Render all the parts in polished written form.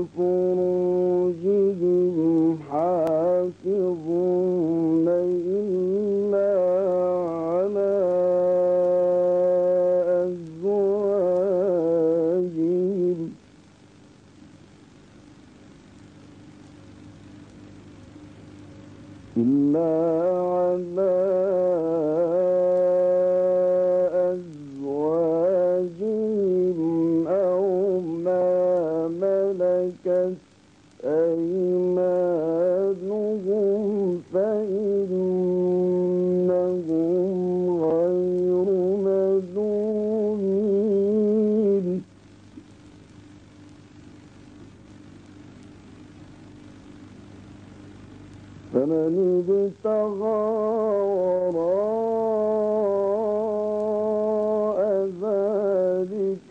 لفروجهم حافظون إلا على أزواجهم أو ما ملكت أيمانهم فإنهم غير ملومين فمن ابتغى وراء ذلك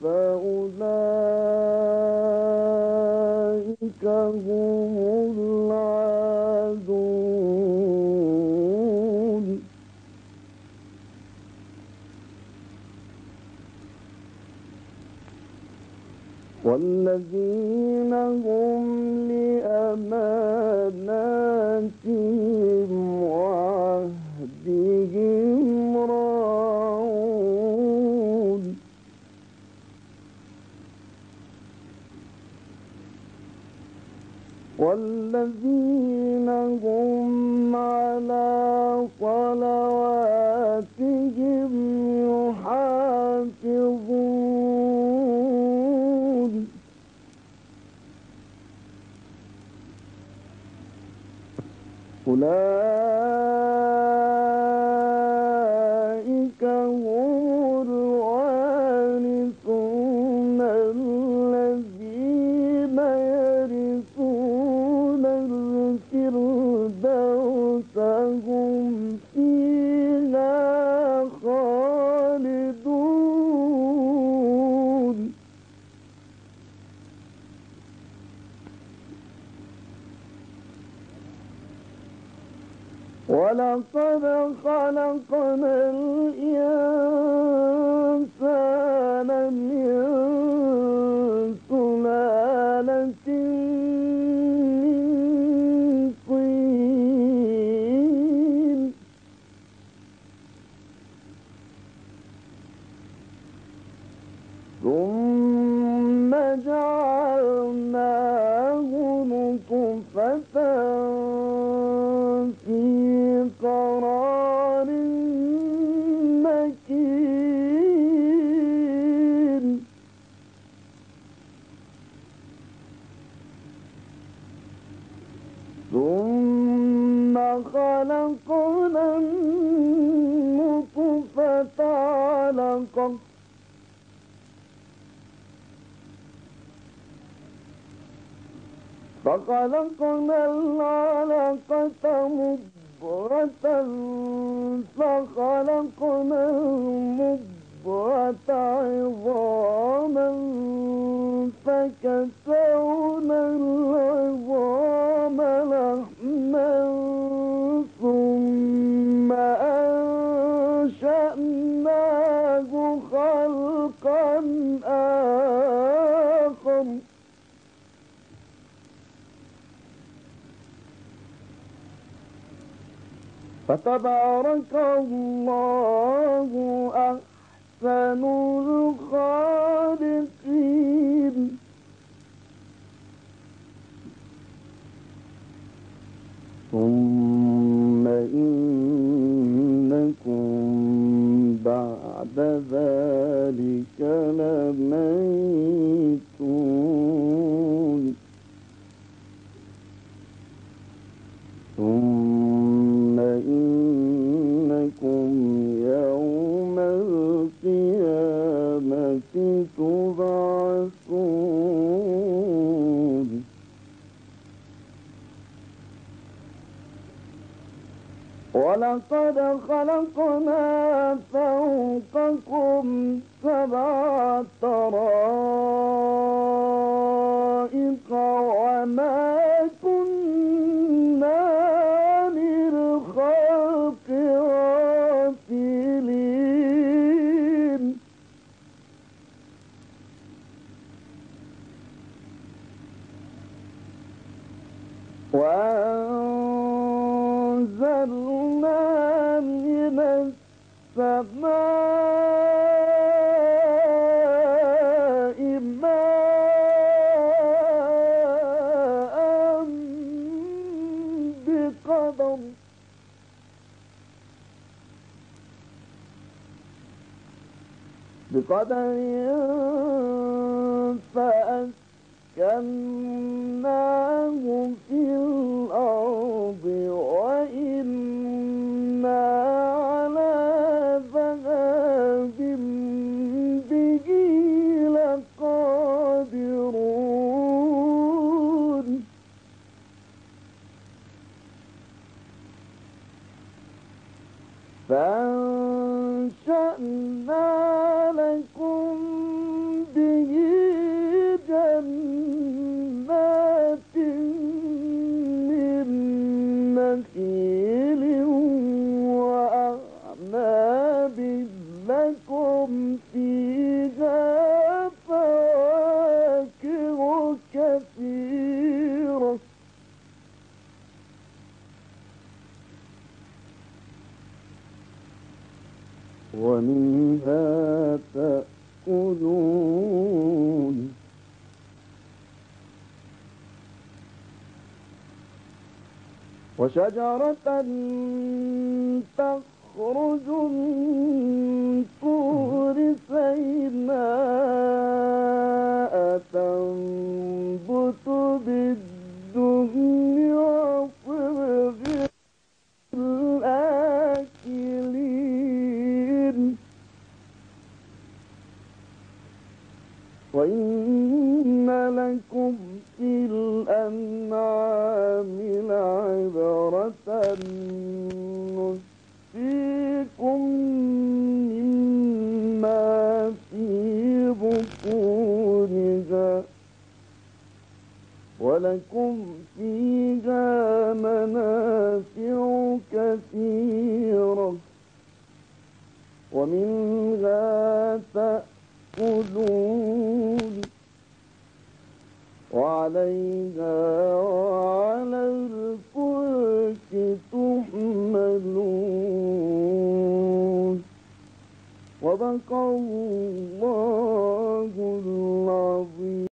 فأولئك هم العادون والذين هم لأماناتهم وعهدهم راعون والذين هم على صلواتهم يحافظون أولئك هم الوارثون الذين يرثون الفردوس هم فيها خالدون ولقد خلقنا الإنسان من سلالة من طين ثم جعلناه نطفة في قرار مكين ثم خلقنا النطفة علقة فخلقنا العلقة مضغة فخلقنا المضغة عظاما فكسونا العظام لحما ثم أنشأناه خلقا آخر فتبارك الله أحسن الخالقين ثم إنكم بعد ذلك لميتون ثم إنكم يوم القيامة تبعثون ولقد خلقنا فوقكم سبع طرائق وما كنا للخلق غافلين وأنزلنا من السماء ماء بقدر فأسكناه في الأرض وإنا على ذهاب به لقادرون فأنشأنا لكم به جنات من نخيل وأعناب لكم فيها فواكه كثيرة ومنها تأكلون وشجرة تخرج من طور سيناء تنبت بالدهن وصبغ الآكلين وإن لكم في الأنعام لعبرة نسقيكم مما في بطونها ولكم فيها منافع كثيرة ومنها تأكلون وعليها وعلى الفلك تحملون صدق الله العظيم.